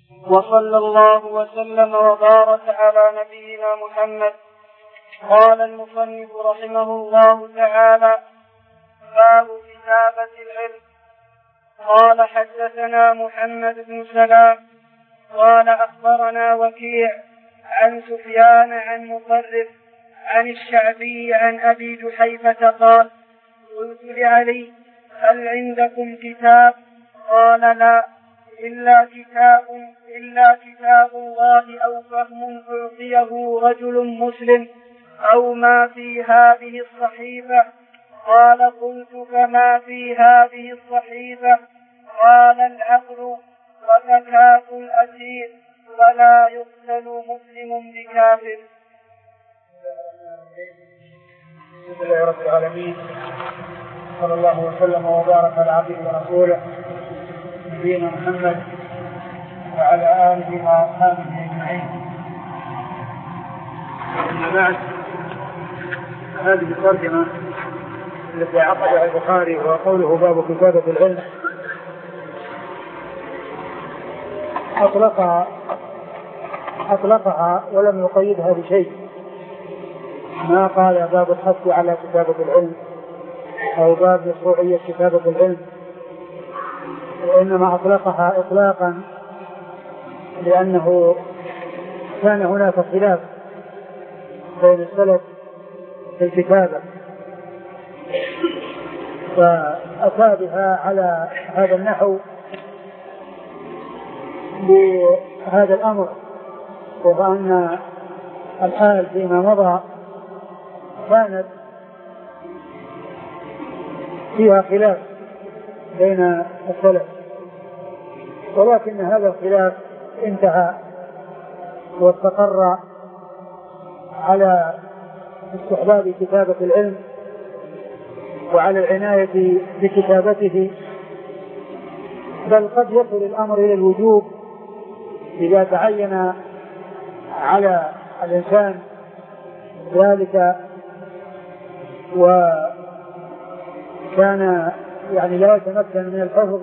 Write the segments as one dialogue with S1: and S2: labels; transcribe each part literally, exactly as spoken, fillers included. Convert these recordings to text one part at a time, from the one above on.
S1: وصلى الله وسلم وبارك على نبينا محمد. قال المصنف رحمه الله تعالى: باب كتابة العلم. قال: حدثنا محمد بن سلام قال: أخبرنا وكيع عن سفيان عن مطرف عن الشعبي عن أبي جحيفة قال: قلت لعلي: هل عندكم كتاب؟ قال: لا، إلا كتاب إلا كتاب الله أو فهم أعطيه رجل مسلم أو ما في هذه الصحيفة. قال: قلت: فما في هذه الصحيفة؟ قال: العقل وزكاة الأسير ولا يقتل مسلم بكافر.
S2: الحمد لله رب العالمين، صلى الله وسلم وبارك على عبده ورسوله نبينا محمد وعلى آله وأصحابه أجمعين. أما بعد، هذه الترجمة التي عقدها البخاري وقوله باب كتابة العلم أطلقها أطلقها ولم يقيدها بشيء، ما قال باب الحث على كتابة العلم أو باب مشروعية كتابة العلم، وإنما أطلقها إطلاقا لأنه كان هناك خلاف بين السلف في الكتابة، فأتى بها على هذا النحو لهذا الأمر، وهو أن الحال فيما مضى كانت فيها خلاف بين السلف، ولكن هذا الخلاف انتهى واستقر على استحباب كتابة العلم وعلى العناية بكتابته، بل قد يصل الأمر إلى الوجوب إذا تعين على الإنسان ذلك وكان يعني لا يتمكن من الحفظ،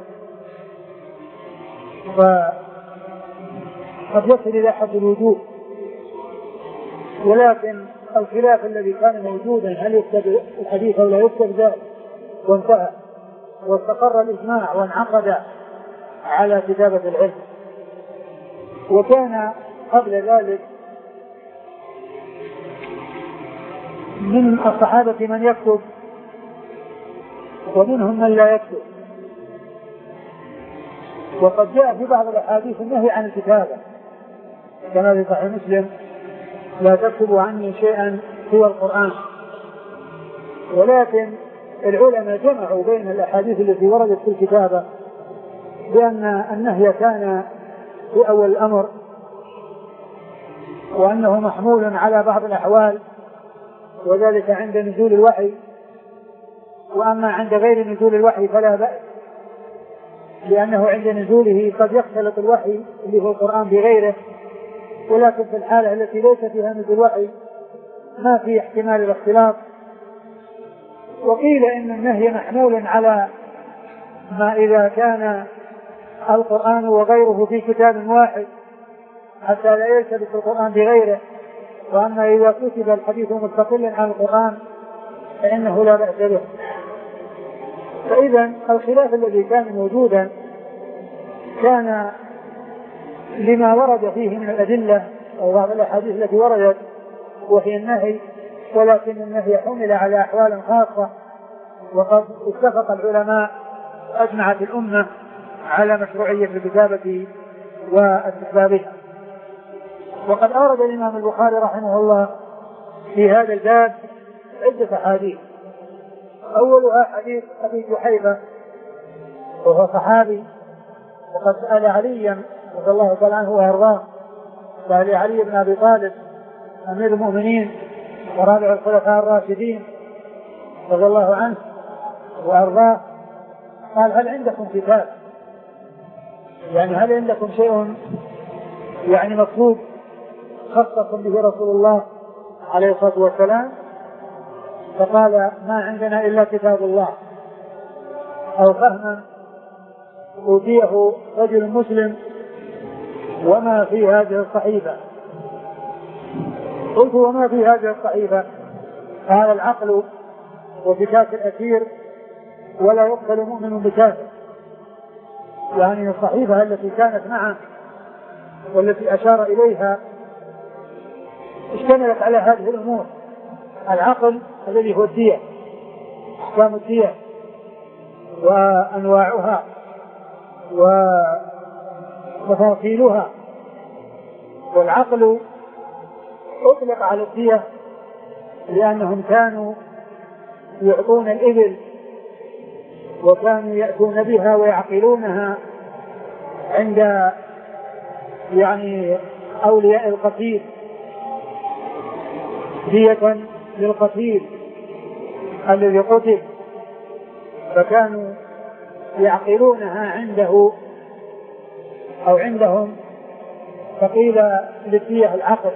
S2: فقد يصل إلى حد الوجوب. ولكن الخلاف الذي كان موجودا هل يكتب الحديث أو لا يكتب ذلك وانتهى، واستقر الإجماع وانعقد على كتابة العلم. وكان قبل ذلك من الصحابة من يكتب ومنهم من لا يكتب، وقد جاء في بعض الأحاديث النهي عن الكتابة كما في صحيح مسلم: لا تكتبوا عني شيئا سوى القرآن. ولكن العلماء جمعوا بين الأحاديث التي وردت في الكتابة بأن النهي كان في أول الأمر، وأنه محمول على بعض الأحوال، وذلك عند نزول الوحي، وأما عند غير نزول الوحي فلا بأس، لأنه عند نزوله قد يختلط الوحي اللي هو القرآن بغيره، ولكن في الحالة التي ليس فيها نزول الوحي ما في احتمال الاختلاط. وقيل إن النهي محمول على ما إذا كان القرآن وغيره في كتاب واحد حتى لا يلتبس القرآن بغيره، وأما إذا كتب الحديث مستقلا عن القرآن فإنه لا بأس به. فإذا الخلاف الذي كان موجودا كان لما ورد فيه من الأدلة أو بعض الأحاديث التي وردت وهي النهي، ولكن النهي حمل على أحوال خاصة، وقد اتفق العلماء وأجمعت الأمة على مشروعية الكتابة واستحبابها. وقد أورد الإمام البخاري رحمه الله في هذا الباب عدة أحاديث. أولها حديث أبي جحيفة وهو صحابي، وقد سأل عليا رضي الله تعالى عنه وأرضاه، سأل علي بن أبي طالب أمير المؤمنين ورابع الخلفاء الراشدين رضي الله عنه وأرضاه، قال: هل عندكم كتاب؟ يعني هل عندكم شيء يعني مكتوب خصص به رسول الله عليه الصلاة والسلام؟ فقال: ما عندنا إلا كتاب الله أو فهما أوتيه رجل مسلم وما في هذه الصحيفة. قلت وما في هذه الصحيفة؟ قال العقل وفكاك الأسير ولا يقتل مؤمن بكافر. يعني الصحيفة التي كانت معه والتي أشار إليها اشتملت على هذه الأمور: العقل الذي هو الدية، أحكام الدية وأنواعها وتفاصيلها. والعقل أطلق على الدية لأنهم كانوا يعطون الإبل وكانوا يأتون بها ويعقلونها عند يعني أولياء القتيل دية للقتيل الذي قتل، فكانوا يعقلونها عنده أو عندهم، فقيل للدية العقل.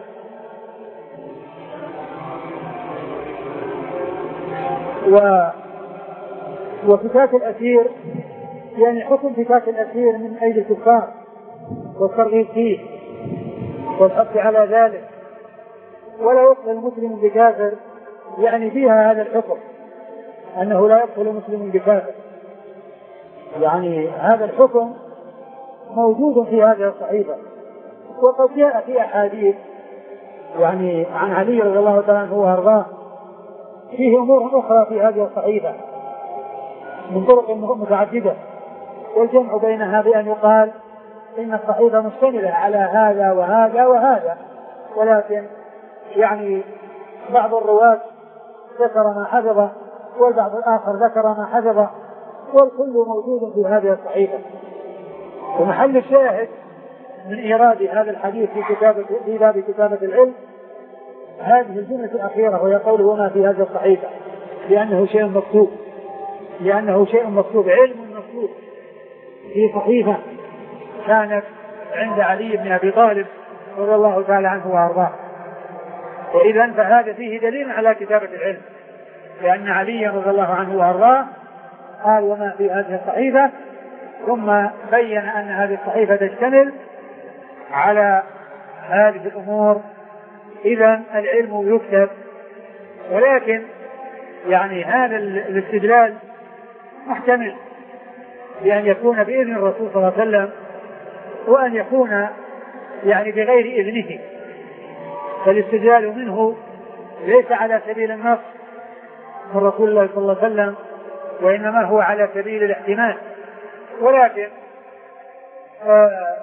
S2: و وفكاك الأسير يعني حكم فكاك الأسير من أيدي الكفار والترغيب فيه والحث على ذلك. ولا يقتل المسلم بكافر، يعني فيها هذا الحكم أنه لا يقتل مسلم بكافر، يعني هذا الحكم موجود في هذه الصحيفة. وقد جاء في أحاديث يعني عن علي رضي الله تعالى عنه وأرضاه فيه أمور أخرى في هذه الصحيفة من طرق متعددة، والجمع بينها بأن يقال إن الصحيفة مشتملة على هذا وهذا وهذا، ولكن يعني بعض الرواة ذكر ما حفظه والبعض الآخر ذكر ما حفظه، والكل موجود في هذه الصحيفة. ومحل الشاهد من إيراد هذا الحديث في كتابة في باب كتابة العلم هذه الجملة الأخيرة، وهي قوله وما في هذه الصحيفة، لأنه شيء مكتوب لأنه شيء مكتوب علم مكتوب في صحيفة كانت عند علي بن أبي طالب رضي الله تعالى عنه وأرضاه. وإذا فهذا فيه دليل على كتابة العلم، لأن علي رضي الله عنه وأرضاه قال وما في هذه الصحيفة، ثم بين أن هذه الصحيفة تشتمل على هذه الأمور. إذا العلم يكتب، ولكن يعني هذا الاستدلال محتمل بأن يكون بإذن الرسول صلى الله عليه وسلم وأن يكون يعني بغير إذنه، فالاستدلال منه ليس على سبيل النص من رسول الله صلى الله عليه وسلم، وإنما هو على سبيل الاحتمال. ولكن آآ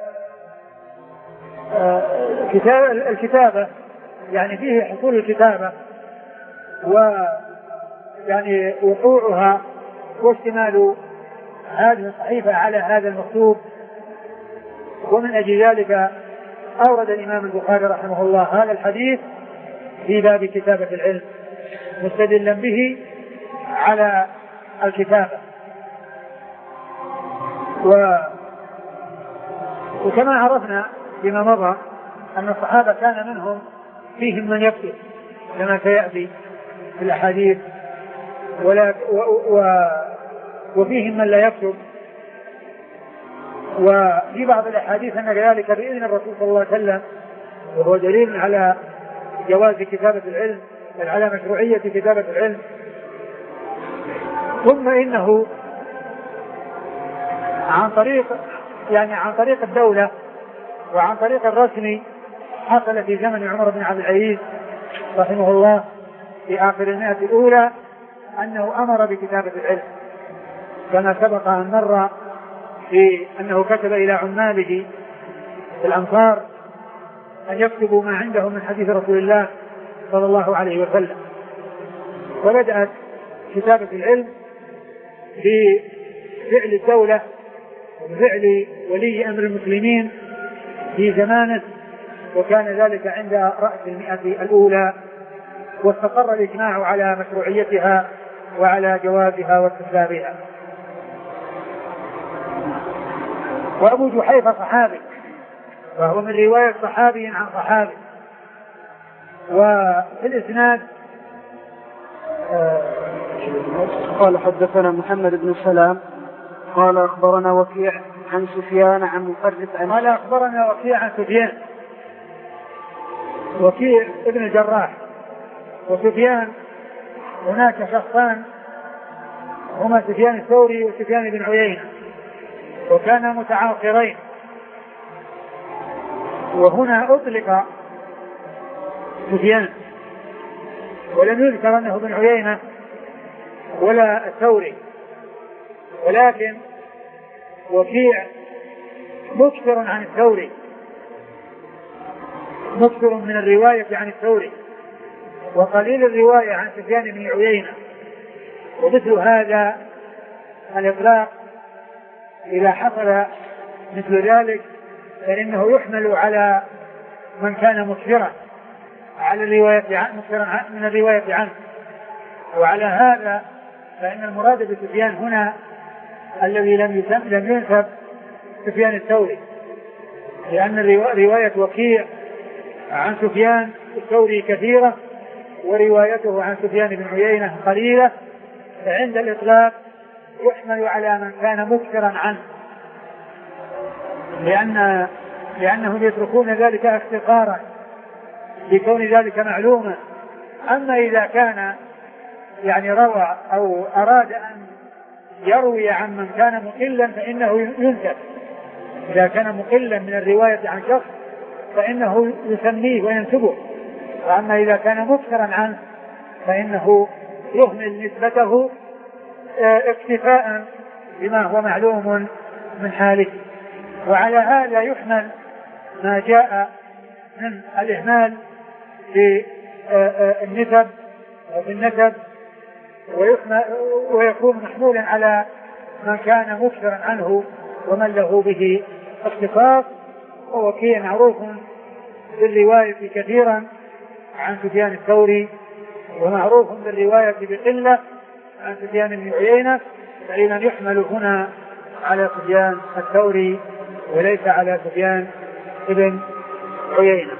S2: آآ كتاب الكتابة يعني فيه حصول الكتابة ويعني وقوعها واشتمال هذه الصحيفة على هذا المكتوب. ومن أجل ذلك أورد الإمام البخاري رحمه الله هذا الحديث في باب كتابة العلم مستدلا به على الكتابة. و... وكما عرفنا فيما مضى أن الصحابة كان منهم فيهم من يكتب كما سيأتي في الأحاديث، ولا و... و... وفيهم من لا يكتب. وفي بعض الأحاديث أن ذلك بإذن الرسول صلى الله عليه وسلم، وهو دليل على جواز كتابة العلم بل على مشروعية كتابة العلم. ثم إنه عن طريق يعني عن طريق الدولة وعن طريق الرسم حصل في زمن عمر بن عبد العزيز رحمه الله في آخر المئة الأولى أنه أمر بكتابة العلم، كما سبق أن مر في أنه كتب إلى عماله في الأمصار أن يكتبوا ما عندهم من حديث رسول الله صلى الله عليه وسلم. وبدأت كتابة العلم بفعل الدولة وفعل ولي أمر المسلمين في زمانه، وكان ذلك عند رأس المئة الأولى، واستقر الإجماع على مشروعيتها وعلى جوازها واستحبابها. وأبو جحيفة صحابي، وهو من رواية صحابي عن صحابي. وفي الإسناد
S3: قال حدثنا محمد بن سلام قال أخبرنا وكيع
S1: عن سفيان عن مفرس عن
S2: قال أخبرنا وكيع عن سفيان، وكيع ابن الجراح وسفيان، هناك شخصان هما سفيان الثوري وسفيان بن عيينة، وكانا متعاقرين، وهنا أطلق سفيان ولم يذكر أنه بن عيينة ولا الثوري، ولكن وكيع مكثر عن الثوري، مكثر من الرواية عن الثوري، وقليل الرواية عن سفيان بن عيينة. ومثل هذا الإطلاق إذا حصل مثل ذلك فإنه يحمل على من كان مكثرا على الرواية عن مكثرا من الرواية عنه. وعلى هذا فإن المراد بسفيان هنا الذي لم يسم لم ينسب سفيان الثوري، لأن رواية وكيع عن سفيان الثوري كثيرة وروايته عن سفيان بن عيينة قليلة، فعند الإطلاق يحمل على من كان مكثرا عنه، لأن لأنهم يتركون ذلك افتقارا بكون ذلك معلوما. أما إذا كان يعني روى أو أراد أن يروي عن من كان مقلا فإنه ينسب، إذا كان مقلا من الرواية عن شخص فإنه يسميه وينسبه، وأما إذا كان مكثرا عنه فإنه يهمل نسبته اكتفاء بما هو معلوم من حاله. وعلى هذا يحمل ما جاء من الإهمال في النسب وفي النسب ويكون محمولا على من كان مكثرا عنه ومن له به اختصاص. ووكيع معروف بالرواية كثيرا عن سفيان الثوري، ومعروف بالرواية بقلة عن سفيان بن عيينة، فإذا يحمل هنا على سفيان الثوري وليس على سفيان بن عيينة.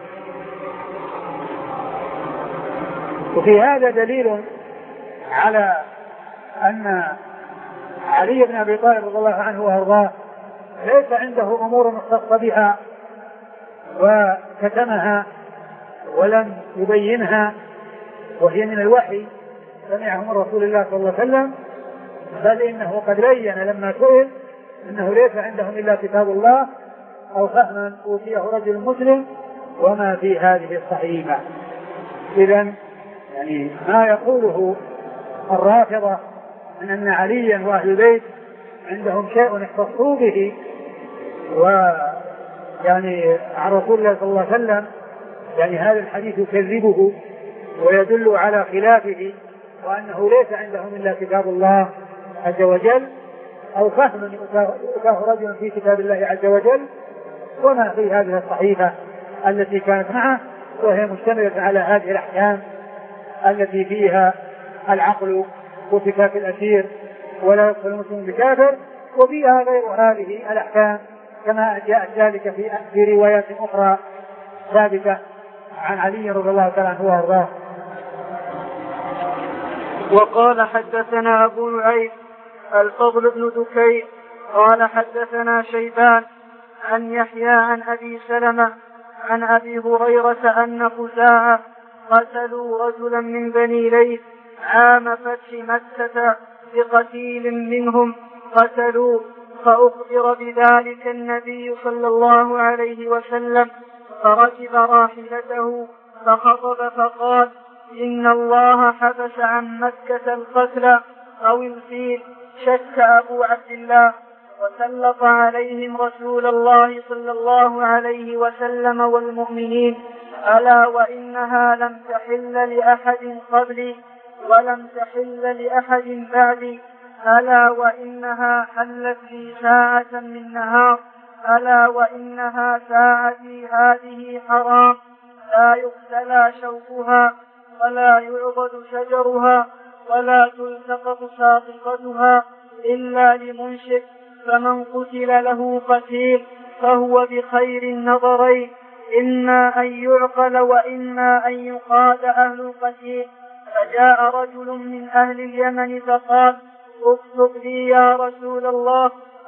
S2: وفي هذا دليل على أن علي بن أبي طالب رضي الله عنه وأرضاه ليس عنده أمور مختصة بها وكتمها ولم يبينها، وهي من الوحي سمعه من رسول الله صلى الله عليه وسلم، بل إنه قد بين لما سئل إنه ليس عندهم إلا كتاب الله أو فهما أوتيه رجل مسلم وما في هذه الصحيفة. إذن يعني ما يقوله الرافضة من أن عليا وأهل البيت عندهم شيء اختصوا به ويعني عن رسول الله صلى الله عليه وسلم، يعني هذا الحديث يكذبه ويدل على خلافه، وأنه ليس عندهم إلا كتاب الله عز وجل أو فهم يؤتاه رجل في كتاب الله عز وجل وما في هذه الصحيفة التي كانت معه، وهي مشتملة على هذه الأحكام التي فيها العقل وفكاك الأسير ولا يدخل المسلم بكافر، وفيها غير هذه الأحكام كما جاء ذلك في في روايات أخرى ثابتة عن علي رضي الله تعالى عنه وارضاه.
S1: وقال حدثنا أبو نعيم الفضل بن دكين قال حدثنا شيبان عن يحيى عن أبي سلمة عن أبي هريرة أن خزاعة قتلوا رجلا من بني ليث عام فتح مكة بقتيل منهم قتلوه، فأخبر بذلك النبي صلى الله عليه وسلم فركب راحلته فخطب فقال: إن الله حبس عن مكة القتل أو الفيل، شك أبو عبد الله، وسلط عليهم رسول الله صلى الله عليه وسلم والمؤمنين، ألا وإنها لم تحل لأحد قبلي ولم تحل لأحد بعدي، ألا وإنها حلت لي ساعة من نهار، ألا وإنها ساعتي هذه حرام، لا يقتلى شوكها ولا يعضد شجرها ولا تلتقط ساقطتها إلا لمنشد، فمن قتل له قتيل فهو بخير النظرين، إما أن يعقل وإما أن يقاد أهل القتيل. فجاء رجل من أهل اليمن فقال: اكتب لي يا رسول الله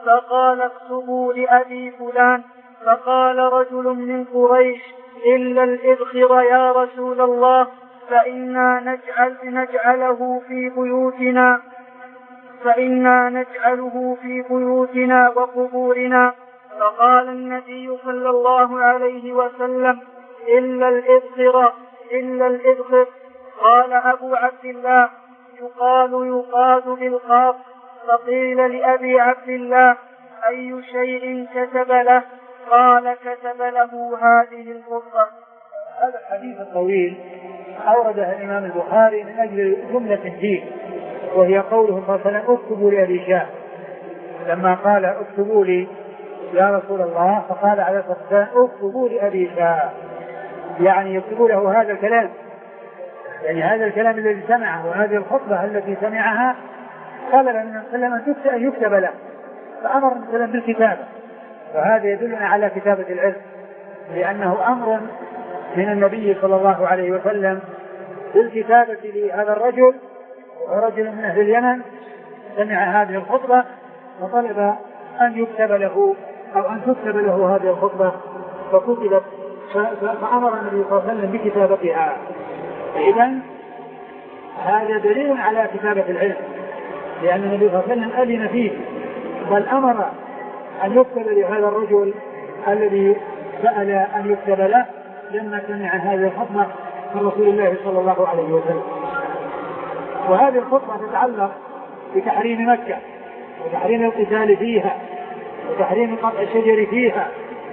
S1: فقال اكتبوا لأبي فلان. فقال رجل من قريش إلا الإذخر يا رسول الله فإنا نجعل نجعله في بيوتنا فإنا نجعله في بيوتنا وقبورنا. فقال النبي صلى الله عليه وسلم إلا الإذخر إلا الإذخر. قال أبو عبد الله يقال يقاد بالقاف. فقيل لأبي عبد الله أي شيء كتب له؟ قال كتب له هذه الخطبة.
S2: هذا الحديث الطويل أورده الإمام البخاري من أجل جملة فيه، وهي قوله صلى الله عليه وسلم اكتبوا لأبي شاه. لما قال اكتبوا لي يا رسول الله فقال عليه الصلاة والسلام اكتبوا لأبي شاه، يعني يكتبوا له هذا الكلام، يعني هذا الكلام الذي سمعه وهذه الخطبة التي سمعها طلب من وسلم أن يكتب له، فأمر وسلم بالكتابة. وهذا يدلنا على كتابة العلم، لأنه أمر من النبي صلى الله عليه وسلم بالكتابة لهذا الرجل، ورجل من أهل اليمن سمع هذه الخطبة وطلب أن يكتب له أو أن تكتب له هذه الخطبة، فكتبت، فأمر النبي صلى الله عليه وسلم بكتابتها. إذن هذا دليل على كتابة العلم، لأن النبي صلى الله عليه وسلم أذن فيه، بل أمر أن يكتب لهذا الرجل الذي سأل أن يكتب له لما سمع هذه الخطبة من رسول الله صلى الله عليه وسلم. وهذه الخطبة تتعلق بتحريم مكة وتحريم القتال فيها وتحريم قطع الشجر فيها،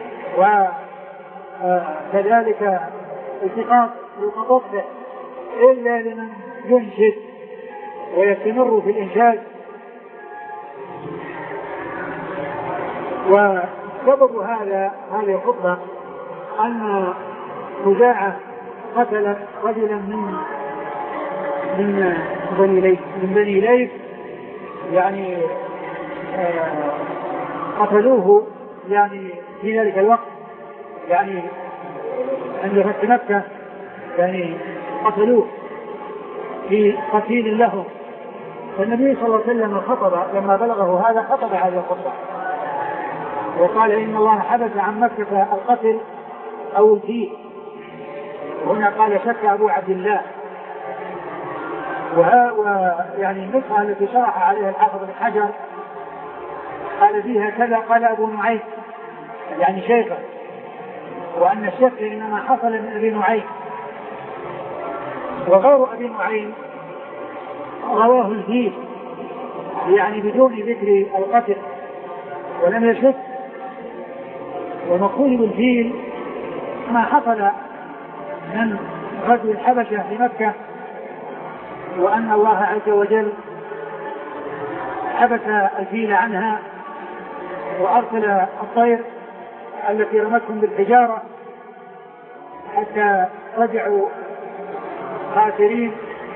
S2: وكذلك التقاط القطف إلا لمن ينشد ويستمر في الإنشاد. وسبب هذا هذه الخطبة أن خزاعة قتلت رجلا من من بني ليث من بني ليث يعني آه قتلوه يعني في ذلك الوقت، يعني عند فتح مكة يعني قتلوه في قتيل لهم. فالنبي صلى الله عليه وسلم خطب لما بلغه هذا خطب هذه الخطبة وقال إن الله حبس عن مكة القتل أو الفيل. هنا قال شك أبو عبد الله، ويعني النسخة التي شرح عليها الحافظ بن حجر قال فيها كذا قال أبو نعيم يعني شيخه، وأن الشك إنما حصل من أبي نعيم، وغير أبي نعيم رواه الفيل يعني بدون ذكر القتل ولم يشك. ومقول بالفيل ما حصل من غزو الحبشة في مكة، وأن الله عز وجل حبس الفيل عنها وأرسل الطير التي رمتهم بالحجارة حتى رجعوا خاسرين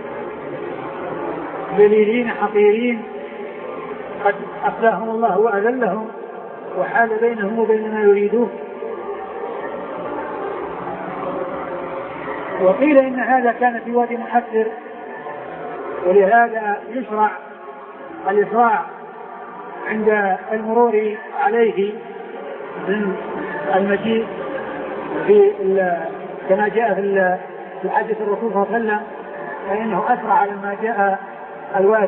S2: ذليلين حقيرين قد أفلاهم الله وأذلهم وحال بينهم وبين ما يريدون. وقيل إن هذا كان في وادي محسر، ولهذا يشرع الإسراع عند المرور عليه من المجيء في كما جاء في حديث الرسول صلى الله عليه وسلم فإنه أسرع لما جاء الوادي.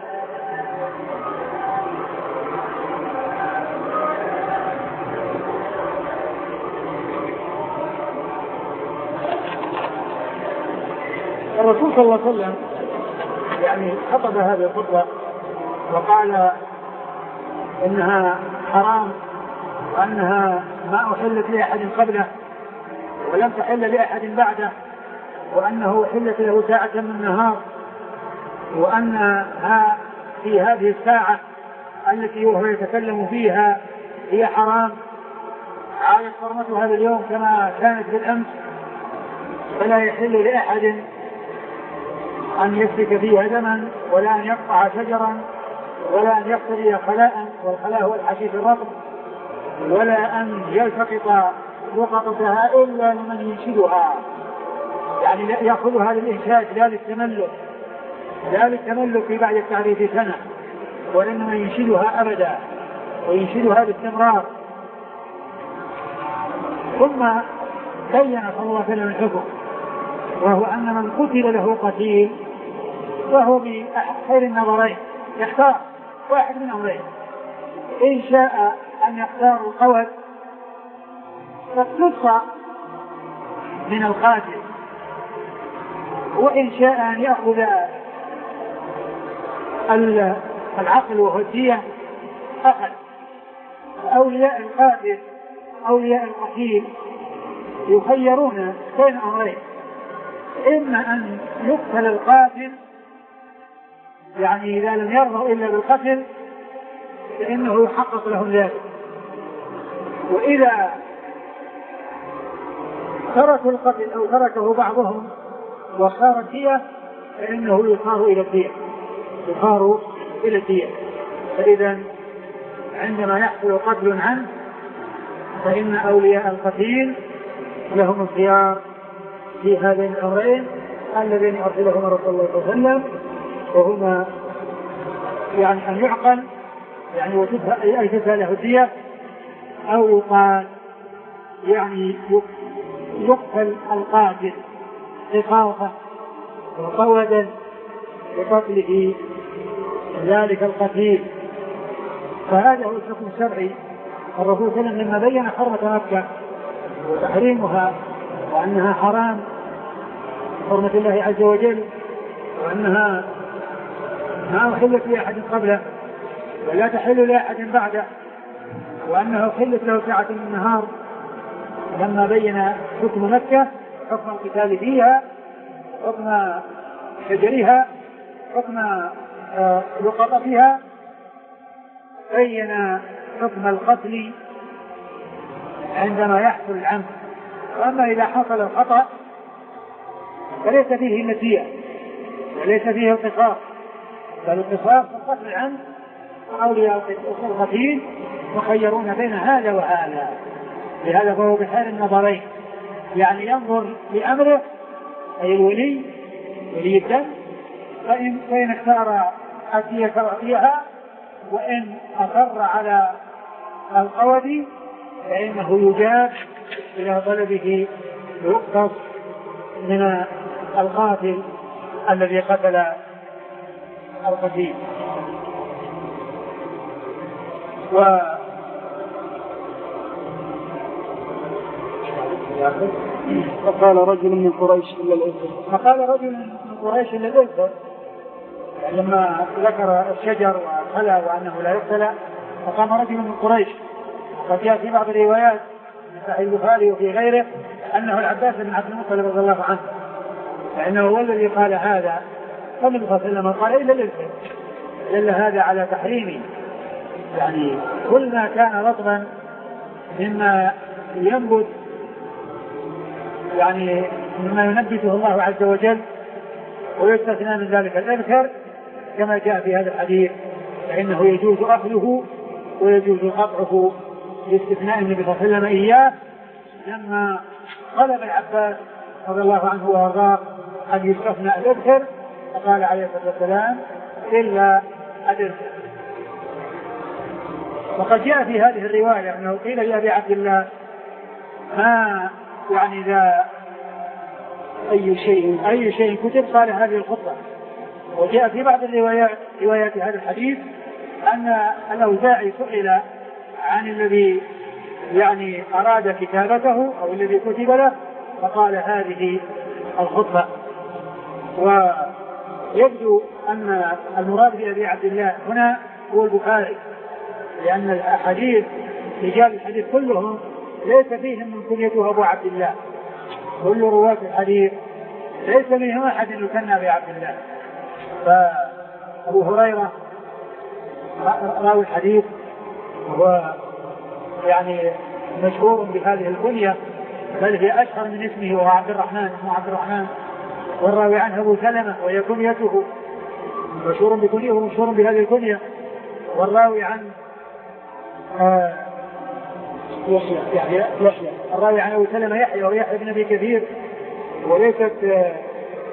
S2: الرسول صلى الله عليه وسلم يعني خطب هذه الخطبة وقال إنها حرام وأنها ما أحلت لأحد قبله ولم تحل لأحد بعده، وأنه حلت له ساعة من النهار، وأنها في هذه الساعة التي هو يتكلم فيها هي حرام، عادت حرمة هذا اليوم كما كانت بالأمس، فلا يحل لأحد أن يسفك فيها دما ولا أن يقطع شجرا ولا أن يقتدي خلاء، والخلاء هو الحشيش الرطب، ولا أن يلتقط لقطتها إلا لمن ينشدها، يعني يأخذها للإنشاد لا للتملك لا للتملك في بعد التعريف سنة، ولمن ينشدها أبدا. وينشدها باستمرار. ثم بين صلى الله عليه وسلم الحكم، وهو أن من قتل له قتيل وهو بخير النظرين يختار واحد من أمرين: إن شاء أن يختار القود فاقتص من القاتل، وإن شاء أن يأخذ العقل وهو الدية أخذ. أولياء القاتل أولياء القتيل يخيرون بين أمرين: إما أن يقتل القاتل، يعني إذا لم يرضوا إلا بالقتل فإنه يحقق لهم ذلك، وإذا تركوا القتل أو تركه بعضهم وصار الدية فإنه يصار إلى الدية يصار إلى الدية. فإذا عندما يحصل قتل عنه فإن أولياء القتيل لهم الخيار في هذين الأمرين اللذين أرسلهما رسول الله صلى الله عليه وسلم، وهما يعني أن يعقل يعني أي تدفع له الدية، أو يقال يعني يقتل القاتل إقاظة وقودا لقتله ذلك القتيل. فهذا هو الحكم الشرعي. الرسول صلى الله عليه وسلم لما بين حرمة مكة وتحريمها وأنها حرام حرمة الله عز وجل، وأنها ما أحلت لأحد قبله ولا تحل لأحد بعده، وأنه حلت له ساعة من النهار، لما بين حكم مكة حكم القتال فيها، حكم شجرها، حكم لقطتها، بين حكم القتل عندما يحصل العمد. وأما إذا حصل الخطأ فليس فيه النسيئة وليس فيه القصاص، بل القصاص القتل العمد. أولياء القتيل مخيرون بين هذا وهذا، لهذا فهو بخير النظرين، يعني ينظر لأمره أي الولي ولي الدم، فإن, فإن اختار الدية فأعطيها، وإن أصر على القود فإنه يجاب إلى طلبه يقتص من القاتل الذي قتل القتيل. و
S3: فقال رجل من قريش إلا الإذن
S2: فقال رجل من قريش إلا الإذن يعني لما ذكر الشجر وخلى وأنه لا يقتل، فقام رجل من قريش. قد جاء في بعض الروايات من صحيح البخاري وفي غيره أنه العباس بن عبد المطلب رضي الله عنه، لأنه هو الذي قال هذا، فالنبي صلى الله عليه وسلم قال إلا الإذن، دل هذا على تحريمه، يعني كل ما كان رطبا مما ينبت يعني مما ينبته الله عز وجل ويستثنى من ذلك الإذكر كما جاء في هذا الحديث، فإنه يجوز أكله ويجوز قطعه لاستثناء النبي صلى الله عليه وسلم إياه لما طلب العباس رضي الله عنه وارضاه أن يستثنى الإذكر، فقال عليه الصلاة والسلام إلا الإذكر. وقد جاء في هذه الرواية أنه قيل لأبي عبد الله ما يعني ذا أي شيء أي شيء كتب، قال هذه الخطبة. وجاء في بعض الروايات روايات هذا الحديث أن الأوزاعي سئل عن الذي يعني أراد كتابته أو الذي كتب له، فقال هذه الخطبة. ويبدو أن المراد بأبي عبد الله هنا هو البخاري، لأن الحديث رجال الحديث كلهم ليس فيهم من كنيته أبو عبد الله، كل رواة الحديث ليس فيهم أحد يكنى أبي عبد الله. فأبو هريرة راوي الحديث وهو يعني مشهور بهذه الكنية، بل هي أشهر من اسمه، وهو عبد الرحمن اسمه عبد الرحمن، والراوي عنه أبو سلمة وهي كنيته، مشهور بكنية ومشهور بهذه الكنية. والراوي عن آه يحيى يحيى يحيى الراوي عن أبو سلمة يحيى ويحيى بن أبي كثير، وليست آه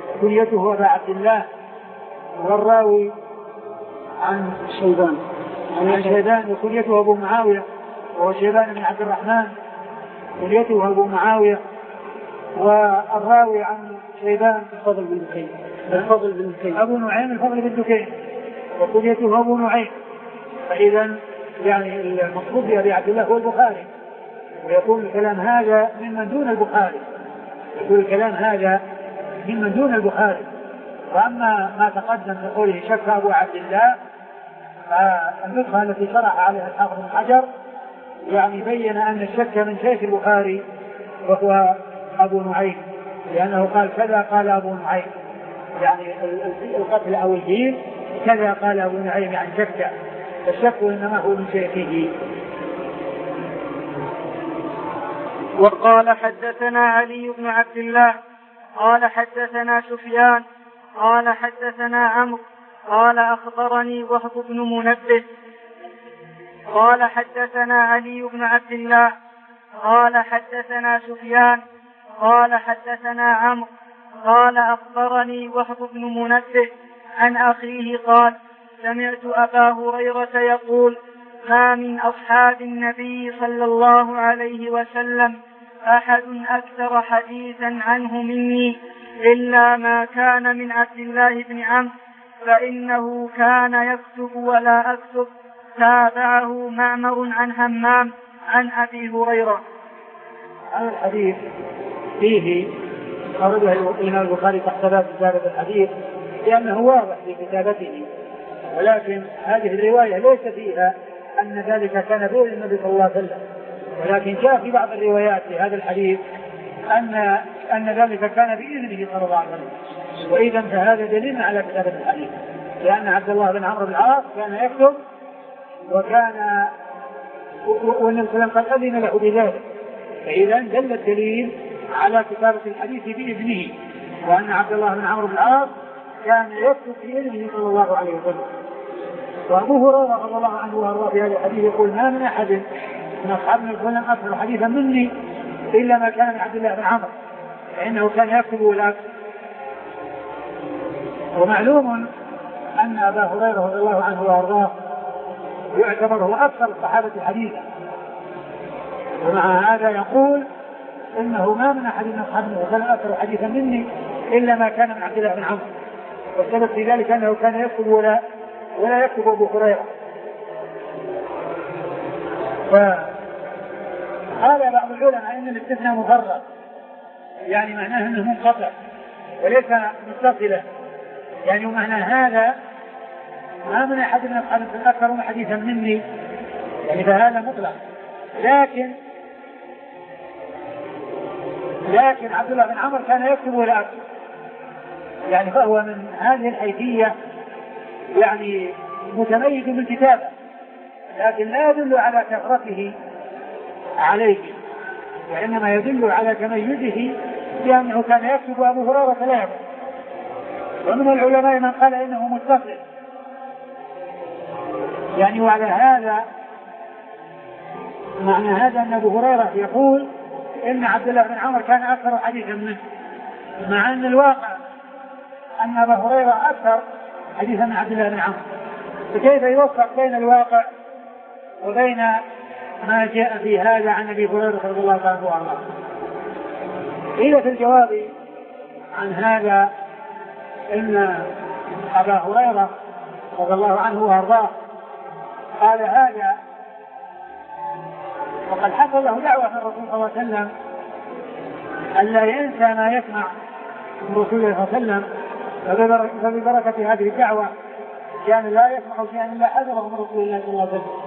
S2: كنيته أبا عبد الله. والراوي عن
S3: شيبان
S2: عن شيبان وكنيته أبو معاوية وهو شيبان بن عبد الرحمن كنيته أبو معاوية. والراوي عن شيبان
S3: الفضل بن دكين الفضل بن دكين
S2: أبو نعيم الفضل بن دكين وكنيته أبو نعيم. فإذا يعني المقصود بأبي عبد الله هو البخاري، ويكون الكلام هذا ممن دون البخاري، يقول الكلام هذا ممن دون البخاري. وأما ما تقدم بقوله شك أبو عبد الله فالنسخة التي شرح عليها الحافظ بن حجر يعني بين أن الشك من شيخ البخاري وهو أبو نعيم، لأنه قال كذا قال أبو نعيم، يعني القتل أو الجيل كذا قال أبو نعيم، يعني شك، الشك إنما هو من شيخه.
S1: وقال حدثنا علي بن عبد الله قال حدثنا سفيان قال حدثنا عمرو قال أخبرني وهب بن منبه قال حدثنا علي بن عبد الله قال حدثنا سفيان قال حدثنا عمرو قال أخبرني وهب بن منبه عن أخيه قال سمعت أبا هريرة يقول ما من أصحاب النبي صلى الله عليه وسلم أحد أكثر حديثا عنه مني إلا ما كان من عبد الله بن عمرو فإنه كان يكتب ولا أكتب. تابعه معمر عن همام عن أبي هريرة.
S2: هذا الحديث فيه أخرجه الإمام البخاري تحت باب كتابة الحديث لأنه واضح في كتابته، ولكن هذه الرواية ليس فيها أن ذلك كان بين النبي صلى الله عليه وسلم، ولكن جاء في بعض الروايات في هذا الحديث أن أن ذلك كان بإذنه صلى الله عليه وسلم. وإذا فهذا دليل على كتابة الحديث، لأن عبد الله بن عمرو بن العاص كان يكتب وكان والنبي صلى الله عليه وسلم قد أذن له بذلك، فإذا دل الدليل على كتابة الحديث بإذنه، وأن عبد الله بن عمرو بن العاص كان يكتب بإذنه صلى الله عليه وسلم. وأبو هريرة رضي الله عنه وأرضاه في هذا الحديث يقول ما من أحد من أصحابنا الكلام أكثر حديثا مني إلا ما كان من عبد الله بن عمرو فإنه كان يكتب ولا أكتب. ومعلوم أن أبا هريرة رضي الله عنه وأرضاه يعتبر هو أكثر الصحابة حديثا، ومع هذا يقول إنه ما من أحد من أصحابنا كان أكثر حديثا مني إلا ما كان من عبد الله بن عمرو، والسبب في ذلك أنه كان يكتب ولا ولا يكتب أبو هريرة. فقال بعض العلماء إن الاستثناء مفرد، يعني معناه أنه منقطع وليس متصلا، يعني ومعنى هذا ما من أحد من أصحاب أكثر حديثا مني، يعني فهذا مطلق. لكن لكن عبد الله بن عمرو كان يكتب ولا أكتب، يعني فهو من هذه الحيثية يعني متميز بالكتابة، لكن لا يدل على كثرته عليه، وإنما يدل على تميزه لأنه كان يكتب أبو هريرة ثلاثة. ومن العلماء من قال إنه متصل، يعني وعلى هذا معنى هذا أن أبو هريرة يقول إن عبد الله بن عمرو كان أكثر حديثا منه، مع أن الواقع أن أبا هريرة أكثر حديثا من عبد الله بن عمرو، فكيف يوفق بين الواقع وبين ما جاء في هذا عن أبي هريرة رضي الله عنه وارضاه؟ قيل في الجواب عن هذا إن أبا هريرة رضي الله عنه وارضاه قال هذا وقد حصل له دعوة من الرسول صلى الله عليه وسلم ألا ينسى ما يسمع من رسول الله صلى الله عليه وسلم، فببركة هذه الدعوة كان لا يسمع شيئا إلا حذره من رسول الله صلى الله عليه وسلم.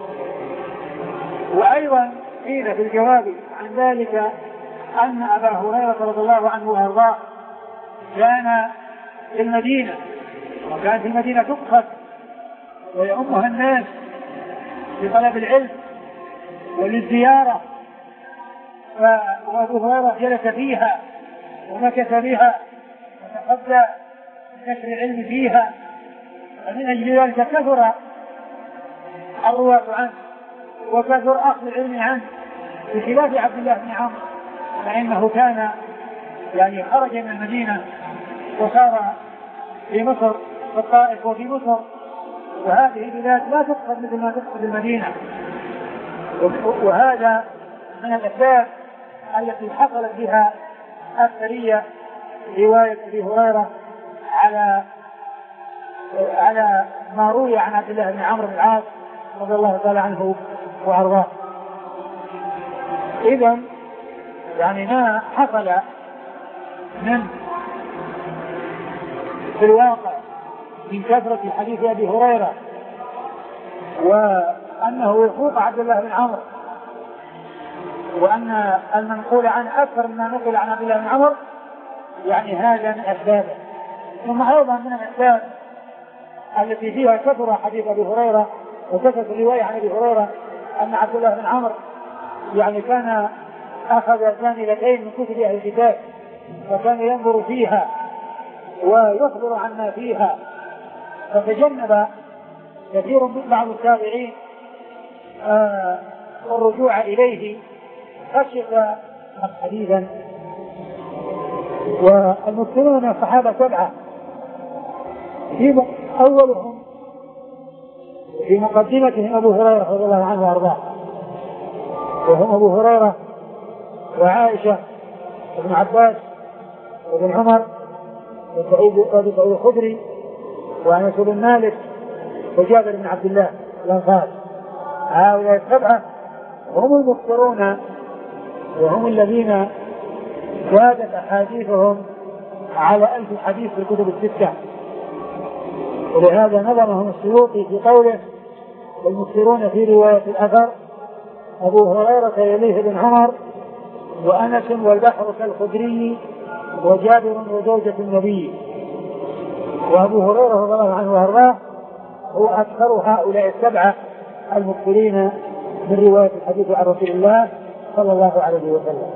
S2: وأيضا قيل في الجواب عن ذلك أن أبا هريرة رضي الله عنه وأرضاه كان في المدينة، وكان في المدينة تقصد ويؤمها الناس لطلب العلم وللزيارة، وأبو هريرة جلس فيها ومكث بها وتقضى نشر العلم فيها، ومن أجل ذلك كثر الرواة عنه وكثر أخذ العلم عنه بخلاف عبد الله بن عمرو، فإنه كان يعني خرج من المدينة وصار في مصر في الطائف وفي مصر وهذه بلاد لا تفقد مثل ما تفقد المدينة. وهذا من الأسباب التي حصلت بها أكثرية رواية أبي هريرة على على ما روي عن عبد الله بن عمرو بن العاص رضي الله تعالى عنه وأرضاه. إذن يعني ما حصل من في الواقع من كثرة حديث أبي هريرة وأنه يفوق عبد الله بن عمرو، وأن المنقول عن أكثر مما نقل عن عبد الله بن عمرو، يعني هذا من أسبابه. ثم أيضا من الأسباب التي فيها كثر حديث أبي هريرة وكثرت الرواية عن أبي هريرة أن عبد الله بن عمرو يعني كان أخذ كاملتين من كتب أهل الكتاب، فكان ينظر فيها ويخبر عما فيها، فتجنب كثير من بعض التابعين آه الرجوع إليه خشية حديثا. والمسلمون الصحابة سبعة، في أولهم في مقدمتهم أبو هريرة رضي الله عنه وأرضاه، وهم أبو هريرة وعائشة وابن عباس وابن عمر وسعيد الخدري وأنس بن مالك وجابر بن عبد الله الأنصاري. هؤلاء السبعة هم المكثرون وهم الذين زادت أحاديثهم على ألف حديث في الكتب الستة. ولهذا نظمهم السيوطي في قوله: والمكثرون في رواية الأثر أبو هريرة يليه بن عمر وأنس والبحر كالخدري وجابر وزوجة النبي. وأبو هريرة رضي الله عنه وأرضاه هو أكثر هؤلاء السبعة المكثرين من رواية الحديث عن رسول الله صلى الله عليه وسلم.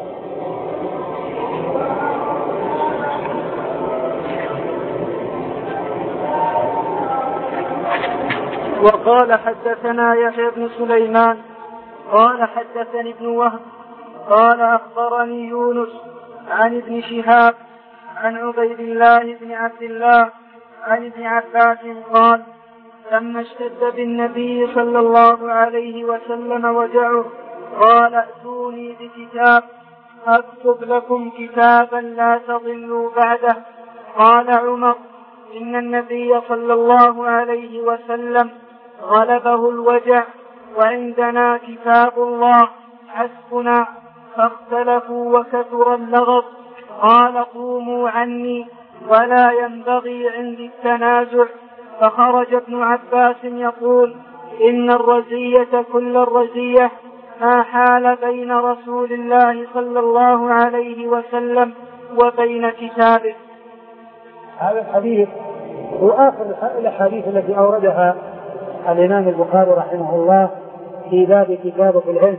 S1: وقال حدثنا يحيى بن سليمان قال حدثني ابن وهب قال أخبرني يونس عن ابن شهاب عن عبيد الله بن عبد الله عن ابن عباس قال: لما اشتد بالنبي صلى الله عليه وسلم وجعه قال: ائتوني بكتاب أكتب لكم كتابا لا تضلوا بعده. قال عمر: إن النبي صلى الله عليه وسلم غلبه الوجع وعندنا كتاب الله حسبنا. فاختلفوا وكثر اللغط. قال: قوموا عني ولا ينبغي عندي التنازع. فخرج ابن عباس يقول: إن الرزية كل الرزية ما حال بين رسول الله صلى الله عليه وسلم وبين كتابه.
S2: هذا الحديث هو آخر الأحاديث التي أوردها الإمام البخاري رحمه الله في باب كتابة العلم.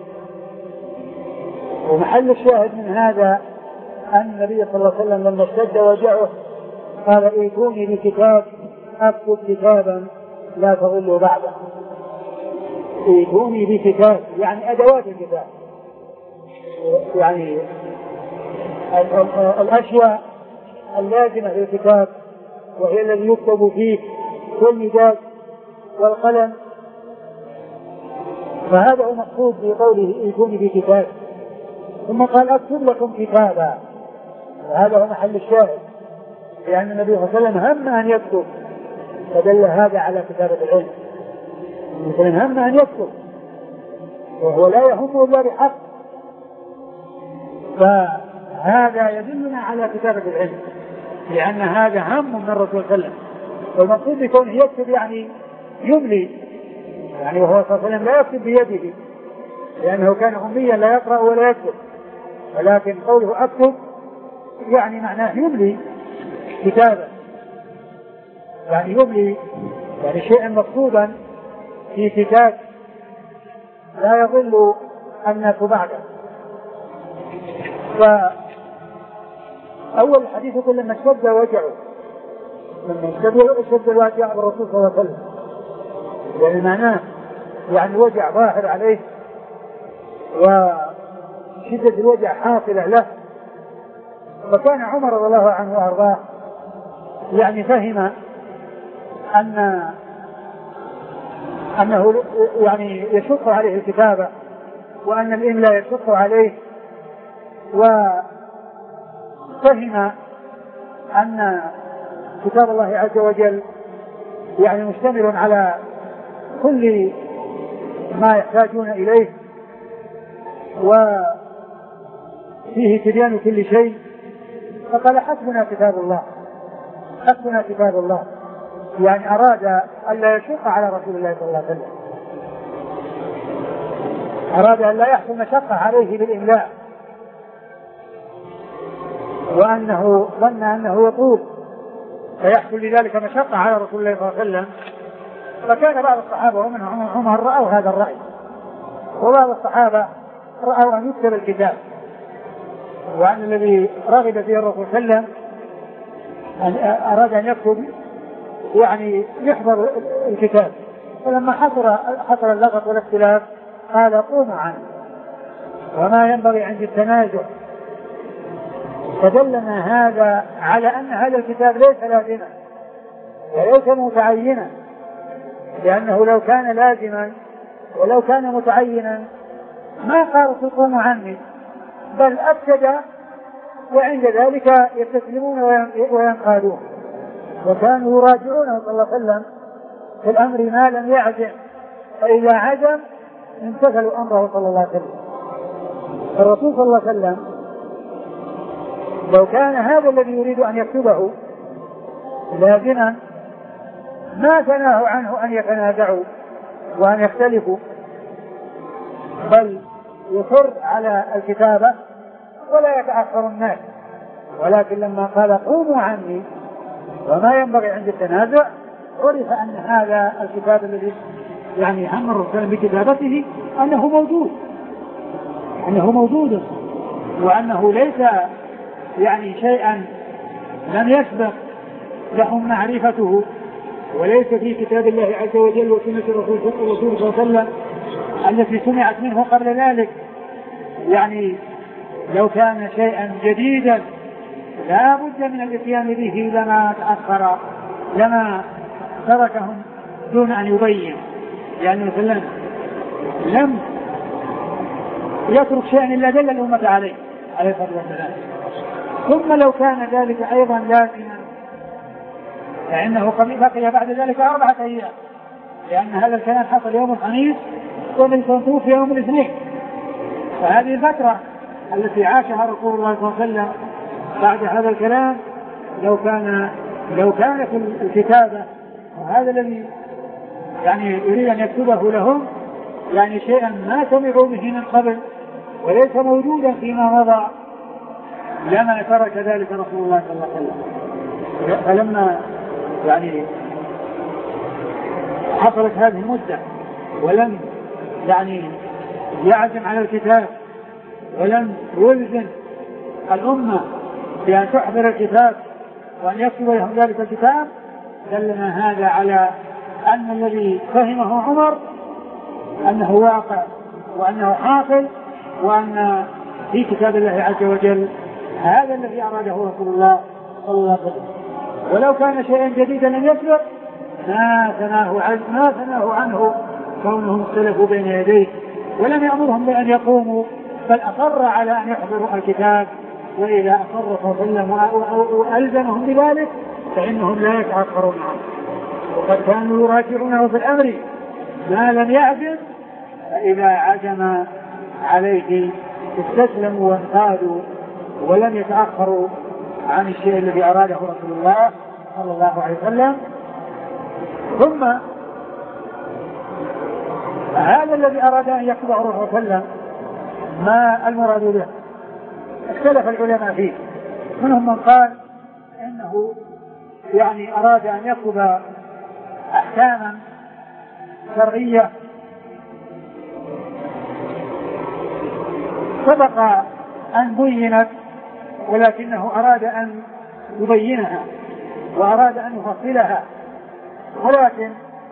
S2: ومحل الشاهد من هذا أن النبي صلى الله عليه وسلم لما اشتد وجعه قال: ائتوني بكتاب أكتب كتابا لا تضلوا بعده. ائتوني بكتاب يعني أدوات الكتاب، يعني الأشياء اللازمة للكتاب، وهي الذي يكتب فيه والمداد والقلم. فهذا هو مقصود بقوله ائتوني بكتاب. ثم قال: أكتب لكم كتابا. وهذا هو محل الشاهد، لأن النبي صلى الله عليه وسلم هم أن يكتب، فدل هذا على كتابة العلم. مثلا هم أن يكتب وهو لا يهم إلا بحق، فهذا يدلنا على كتابة العلم، لأن هذا هم من الرسول صلى الله عليه وسلم. والمقصود بكونه يكتب يعني يملي، يعني وهو صلى الله عليه وسلم لا يكتب بيده لأنه كان أميا لا يقرأ ولا يكتب، ولكن قوله أكتب يعني معناه يملي كتابا، يعني يملي يعني شيئا مقصودا في كتاب لا يضل الناس بعده. فأول الحديث يقول: لما اشتد وجعه، لما اشتد الوجع بالرسول صلى الله عليه وسلم، يعني معناه يعني وجع ظاهر عليه وشدة الوجع حاصلة له. فكان عمر رضي الله عنه وأرضاه يعني فهم أن أنه يعني يشق عليه الكتابة وأن الإملاء يشق عليه، وفهم أن كتاب الله عز وجل يعني مشتمل على كل ما يحتاجون إليه وفيه تبيان كل شيء، فقال حسبنا كتاب الله، حسبنا كتاب الله، يعني أراد أن لا يشق على رسول الله صلى الله عليه وسلم، أراد أن لا يحصل مشقة عليه بالإملاء، وأنه ظن أنه يطول فيحصل لذلك مشقة على رسول الله صلى الله عليه وسلم. فكان بعض الصحابة ومنهم عمر رأوا هذا الرأي، وبعض الصحابة رأوا أن يكتب الكتاب، وأن الذي رغب فيه الرسول صلى الله عليه وسلم أن أراد أن يكتب يعني يحضر الكتاب. فلما حصل حصل اللغط والاختلاف قال قوموا عنه وما ينبغي عند التنازع. فدلنا هذا على أن هذا الكتاب ليس لازما وليس متعينا، لأنه لو كان لازما ولو كان متعينا ما قالوا قوموا عني، بل أفسد، وعند ذلك يستسلمون وينقادون، وكانوا يراجعونه صلى الله عليه وسلم في الأمر ما لم يعزم، فإذا عزم امتثلوا أمره صلى الله عليه وسلم. الرسول صلى الله عليه وسلم لو كان هذا الذي يريد أن يكتبه لازما ما تناه عنه أن يتنازعوا وأن يختلفوا، بل يصر على الكتابة ولا يتأخر الناس. ولكن لما قال قوموا عني وما ينبغي عند التنازع عرف أن هذا الكتاب الذي يعني هم الرسول بكتابته أنه موجود، أنه موجود وأنه ليس يعني شيئا لم يسبق لهم معرفته، وليس في كتاب الله عز وجل وسنة الرسول صلى الله عليه وسلم التي سمعت منه قبل ذلك. يعني لو كان شيئا جديدا لا بد من الاتيان به لما تأخر، لما تركهم دون أن يبين، يعني مثلا لم يترك شيئا إلا دل الأمة عليه عليه الصلاة والسلام. ثم لو كان ذلك أيضا لازما فإنه قد بقي بعد ذلك أربعة أيام، لأن هذا الكلام حصل يوم الخميس والمنصوص في يوم الاثنين، فهذه الفترة التي عاشها رسول الله صلى الله عليه وسلم بعد هذا الكلام لو كان لو كانت الكتابة وهذا الذي يعني يريد أن يكتبه لهم يعني شيئا ما سمعوا به من قبل وليس موجودا فيما مضى لما ترك ذلك رسول الله صلى الله عليه وسلم. فلما يعني حصلت هذه المدة ولم يعني يعزم على الكتاب ولم يلزم الأمة بأن تحضر الكتاب وأن يكتب لهم ذلك الكتاب دلنا هذا على أن الذي فهمه عمر أنه واقع وأنه حاصل، وأن في كتاب الله عز وجل هذا الذي أراده رسول الله صلى الله عليه وسلم. ولو كان شيئا جديدا لم يسبق ما ثناه عنه ما ثناه عنه كونهم اختلفوا بين يديه، ولم يأمرهم بأن يقوموا، بل أصر على أن يحضروا الكتاب. وإذا أصر صلى الله عليه وسلم وألزمهم بذلك فإنهم لا يتأخرون عنه، وقد كانوا يراجعونه في الأمر ما لم يعزم، فإذا عزم عليه استسلموا وانقادوا ولم يتأخروا عن الشيء الذي أراده رسول الله صلى الله عليه وسلم. ثم هذا الذي أراد أن يكتبه الرسول صلى الله عليه وسلم ما المراد به؟ اختلف العلماء فيه، منهم من قال إنه يعني أراد أن يكتب أحكاما شرعية سبق أن بينت ولكنه أراد أن يبينها وأراد أن يفصلها، ولكن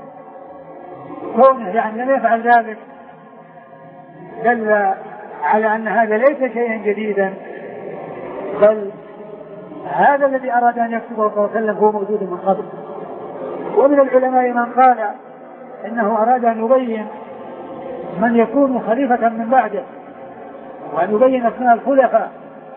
S2: كونه يعني لم يفعل ذلك دل على أن هذا ليس شيئا جديدا، بل هذا الذي أراد أن يكتبه صلى الله عليه وسلم هو موجود من قبل. ومن العلماء من قال إنه أراد أن يبين من يكون خليفة من بعده وأن يبين أسماء الخلفاء،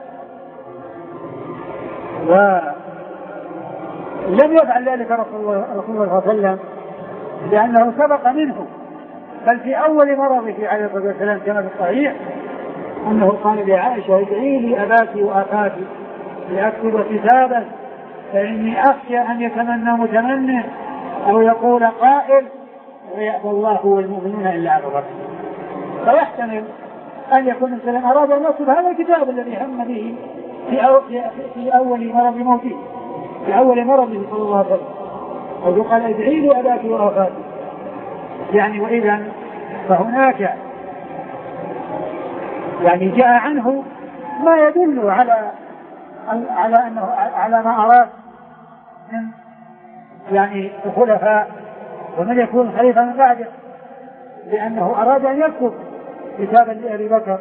S2: ولم يفعل ذلك رسول الله صلى الله عليه وسلم لأنه سبق منه، بل في أول مرضه عليه الصلاة والسلام كما في الصحيح أنه قال لعائشة ادعي لي أباك وآخاك لأكتب كتابا فإني أخشى أن يتمنى متمنى أو يقول قائل ويأبى الله والمؤمنون إلا أبدا. فيحتمل أن يكون الإنسان أراد أن يكتب هذا الكتاب الذي هم به في, أو في أول مرض موته، في أول مرضه صلى الله عليه وسلم، أو قال ادعي لي أباك وآخاك، يعني وإذا فهناك يعني جاء عنه ما يدل على على أنه على ما أراد من يعني الخلفاء ومن يكون خليفة من بعده، لأنه أراد أن يكتب كتابا لأبي بكر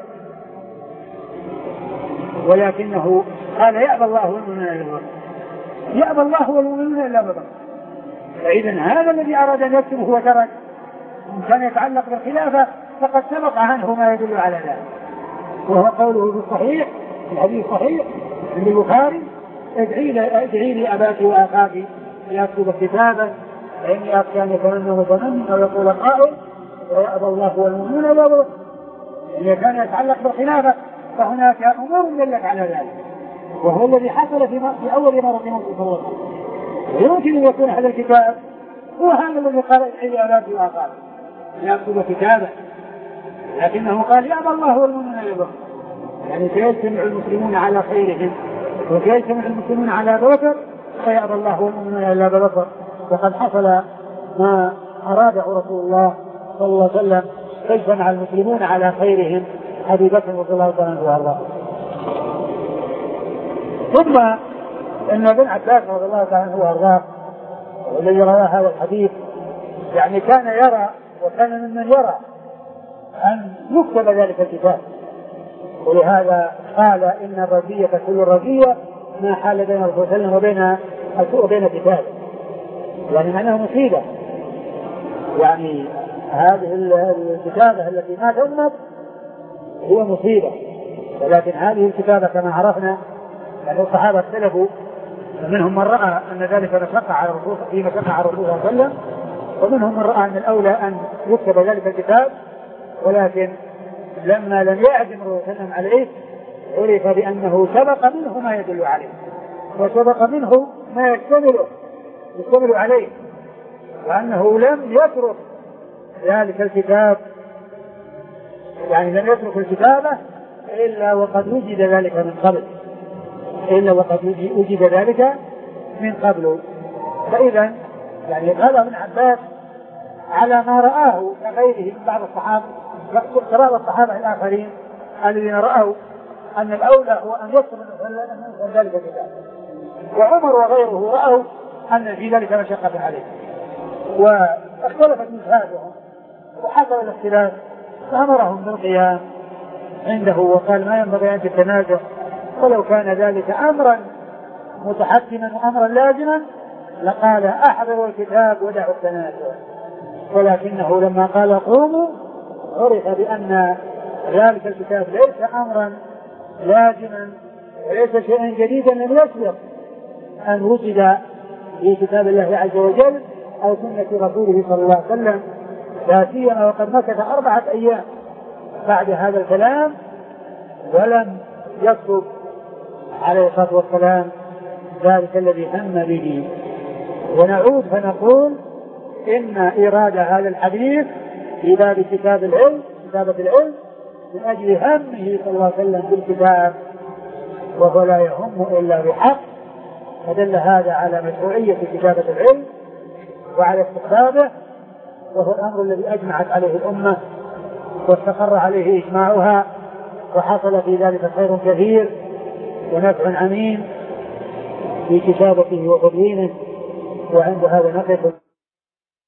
S2: ولكنه قال يأبى الله والمؤمنون إلا أبا بكر، يأبى الله والمؤمنون إلا أبا بكر. فإذا هذا الذي أراد أن يكتبه هو ترك إن كان يتعلق بالخلافة فقد سبق عنه ما يدل على ذلك، وهو قوله في الصحيح في الحديث الصحيح عند البخاري ادعي لي ادعي لي أباك وآخاك ليكتب كتابا فإني أخشى أن يتمنى متمنى أو يقول قائل ويأبى الله والمؤمنون إلا أبا بكر. إذا كان يتعلق بالخلافة فهناك أمور دلت على ذلك، وهو الذي حصل في, في أول مرة موت صلى الله عليه وسلم. ويمكن أن يكون هذا الكتاب هو هذا الذي قال ادعي لي أباك وآخاك ليكتب كتابا، لكنه قال يأبى الله والمؤمنون إلا أبا بكر، يعني سيجتمع المسلمون على خيرهم وسيجتمع المسلمون على أبي بكر فيأبى الله والمؤمنون إلا أبا بكر. وقد حصل ما أراده رسول الله صلى الله عليه وسلم فاجتمع المسلمون على خيرهم أبي بكر رضي الله عنه وأرضاه. ثم إن ابن عباس رضي الله عنه وأرضاه والذي روى هذا الحديث يعني كان يرى وكان ممن يرى أن يكتب ذلك الكتاب، ولهذا قال إن الرزية كل الرزية ما حال بين الرسول صلى الله عليه وسلم وبين وبين كتابه، يعني معناه مصيبة، يعني هذه الكتابة التي ما تؤمن هي مصيبة، ولكن هذه الكتابة كما عرفنا يعني الصحابة اختلفوا، ومنهم من رأى أن ذلك مشقة على الرسول في مشقة على الرسول صلى الله عليه وسلم، ومنهم من رأى أن الأولى أن يكتب ذلك الكتاب، ولكن لما لم يعزم الرسول صلى الله عليه وسلم عليه عرف بأنه سبق منه ما يدل عليه وسبق منه ما يشتمل يشتمل عليه، وأنه لم يترك ذلك الكتاب يعني لم يترك الكتابة إلا وقد وجد ذلك من قبل إلا وقد وجد ذلك من قبل. فإذا يعني قال ابن عباس على ما رآه كغيره من بعض الصحابة قراء الصحابة الآخرين الذين رأوا أن الأولى هو أن يكتب من ذلك الكتاب، وعمر وغيره رأوا أن في ذلك مشقة عليه، واختلفت مذهبهم وحصل الاختلاف فأمرهم بالقيام عنده وقال ما ينبغي أن تتنازع، ولو كان ذلك أمرا متحتما وأمرا لازما لقال أحضروا الكتاب ودعوا التنازع، ولكنه لما قال قوموا عرف بأن ذلك الكتاب ليس أمرا لازما وليس شيئا جديدا لم يسبق أن وجد في كتاب الله عز وجل أو سنة رسوله صلى الله عليه وسلم، لا سيما وقد مكث أربعة أيام بعد هذا الكلام ولم يكتب عليه الصلاة والسلام ذلك الذي هم به. ونعود فنقول إن إرادة هذا الحديث في باب كتاب العلم كتابة العلم من أجل همه صلى الله عليه وسلم بالكتاب، وهو لا يهم إلا بحق، فدل هذا على مشروعية كتابة العلم وعلى استحبابه، وهو الأمر الذي أجمعت عليه الأمة واستقر عليه إجماعها، وحصل في ذلك خير كثير ونفع عميم في كتابته وتدوينه. وعند هذا نقف.